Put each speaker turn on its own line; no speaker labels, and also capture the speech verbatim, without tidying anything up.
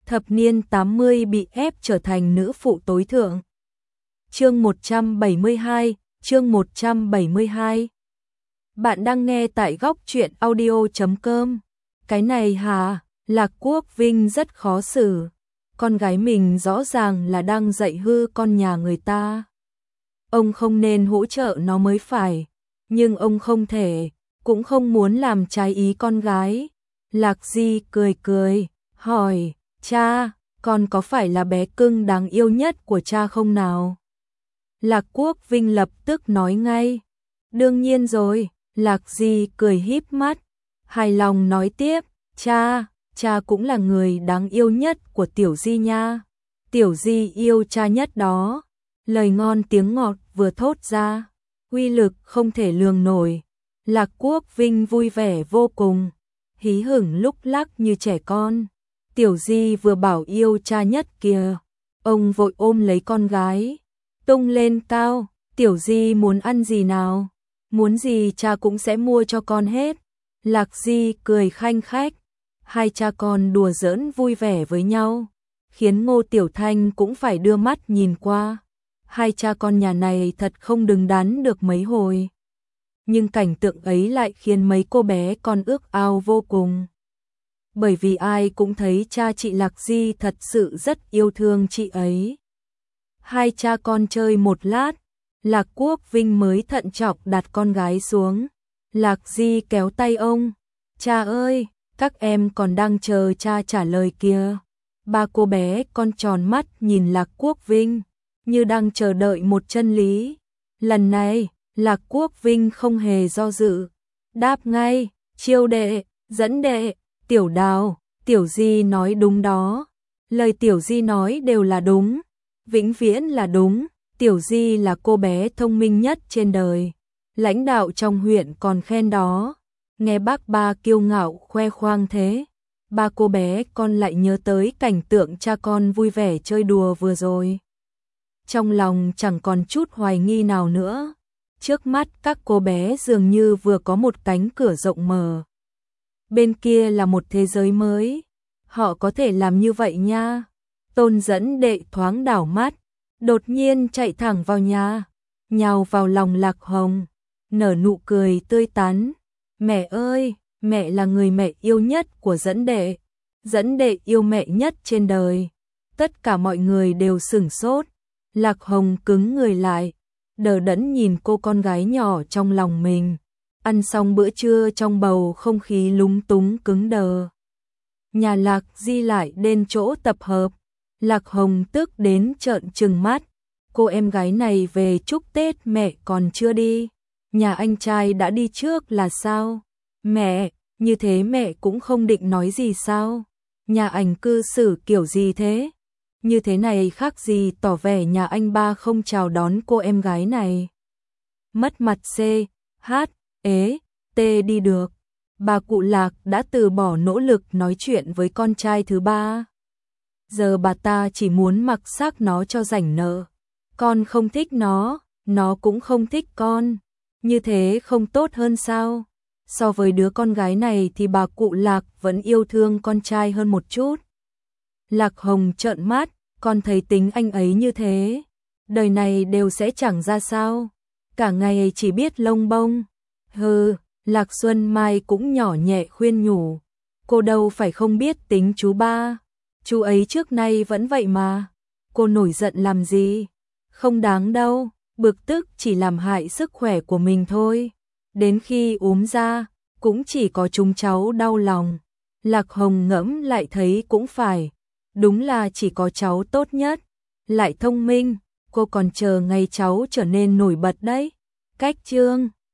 thập niên tám mươi bị ép trở thành nữ phụ tối thượng. Chương một trăm bảy mươi hai, chương một trăm bảy mươi hai. Bạn đang nghe tại góc truyện audio chấm com. Cái này hả? Lạc Quốc Vinh rất khó xử. Con gái mình rõ ràng là đang dạy hư con nhà người ta. Ông không nên hỗ trợ nó mới phải. Nhưng ông không thể, cũng không muốn làm trái ý con gái. Lạc Di cười cười, hỏi, cha, con có phải là bé cưng đáng yêu nhất của cha không nào? Lạc Quốc Vinh lập tức nói ngay, đương nhiên rồi. Lạc Di cười híp mắt, hài lòng nói tiếp, cha, cha cũng là người đáng yêu nhất của Tiểu Di nha. Tiểu Di yêu cha nhất đó. Lời ngon tiếng ngọt vừa thốt ra, uy lực không thể lường nổi. Lạc Quốc Vinh vui vẻ vô cùng, hí hửng lúc lắc như trẻ con. Tiểu Di vừa bảo yêu cha nhất kìa. Ông vội ôm lấy con gái, tung lên cao. Tiểu Di muốn ăn gì nào? Muốn gì cha cũng sẽ mua cho con hết. Lạc Di cười khanh khách. Hai cha con đùa giỡn vui vẻ với nhau, khiến Ngô Tiểu Thanh cũng phải đưa mắt nhìn qua. Hai cha con nhà này thật không đứng đắn được mấy hồi. Nhưng cảnh tượng ấy lại khiến mấy cô bé con ước ao vô cùng. Bởi vì ai cũng thấy cha chị Lạc Di thật sự rất yêu thương chị ấy. Hai cha con chơi một lát, Lạc Quốc Vinh mới thận trọng đặt con gái xuống. Lạc Di kéo tay ông, cha ơi, các em còn đang chờ cha trả lời kìa. Ba cô bé con tròn mắt nhìn Lạc Quốc Vinh, như đang chờ đợi một chân lý. Lần này, Lạc Quốc Vinh không hề do dự, đáp ngay, chiêu đệ, dẫn đệ, Tiểu Đào, Tiểu Di nói đúng đó. Lời Tiểu Di nói đều là đúng, vĩnh viễn là đúng. Tiểu Di là cô bé thông minh nhất trên đời. Lãnh đạo trong huyện còn khen đó. Nghe bác ba kiêu ngạo khoe khoang thế, ba cô bé con lại nhớ tới cảnh tượng cha con vui vẻ chơi đùa vừa rồi. Trong lòng chẳng còn chút hoài nghi nào nữa. Trước mắt các cô bé dường như vừa có một cánh cửa rộng mở. Bên kia là một thế giới mới. Họ có thể làm như vậy nha. Tôn dẫn đệ thoáng đảo mắt, đột nhiên chạy thẳng vào nhà, nhào vào lòng Lạc Hồng, nở nụ cười tươi tắn. Mẹ ơi, mẹ là người mẹ yêu nhất của dẫn đệ. Dẫn đệ yêu mẹ nhất trên đời. Tất cả mọi người đều sửng sốt. Lạc Hồng cứng người lại, đờ đẫn nhìn cô con gái nhỏ trong lòng mình. Ăn xong bữa trưa trong bầu không khí lúng túng cứng đờ. Nhà Lạc Di lại đến chỗ tập hợp. Lạc Hồng tức đến trợn trừng mắt. Cô em gái này về chúc Tết mẹ còn chưa đi. Nhà anh trai đã đi trước là sao? Mẹ, như thế mẹ cũng không định nói gì sao? Nhà ảnh cư xử kiểu gì thế? Như thế này khác gì tỏ vẻ nhà anh ba không chào đón cô em gái này. Mất mặt C, H, ế, T đi được. Bà cụ Lạc đã từ bỏ nỗ lực nói chuyện với con trai thứ ba. Giờ bà ta chỉ muốn mặc xác nó cho rảnh nợ. Con không thích nó, nó cũng không thích con. Như thế không tốt hơn sao? So với đứa con gái này thì bà cụ Lạc vẫn yêu thương con trai hơn một chút. Lạc Hồng trợn mắt, con thấy tính anh ấy như thế, đời này đều sẽ chẳng ra sao. Cả ngày chỉ biết lông bông. Hừ, Lạc Xuân Mai cũng nhỏ nhẹ khuyên nhủ. Cô đâu phải không biết tính chú ba. Chú ấy trước nay vẫn vậy mà. Cô nổi giận làm gì? Không đáng đâu, bực tức chỉ làm hại sức khỏe của mình thôi. Đến khi ốm ra, cũng chỉ có chúng cháu đau lòng. Lạc Hồng ngẫm lại thấy cũng phải. Đúng là chỉ có cháu tốt nhất, lại thông minh. Cô còn chờ ngày cháu trở nên nổi bật đấy. Cách chương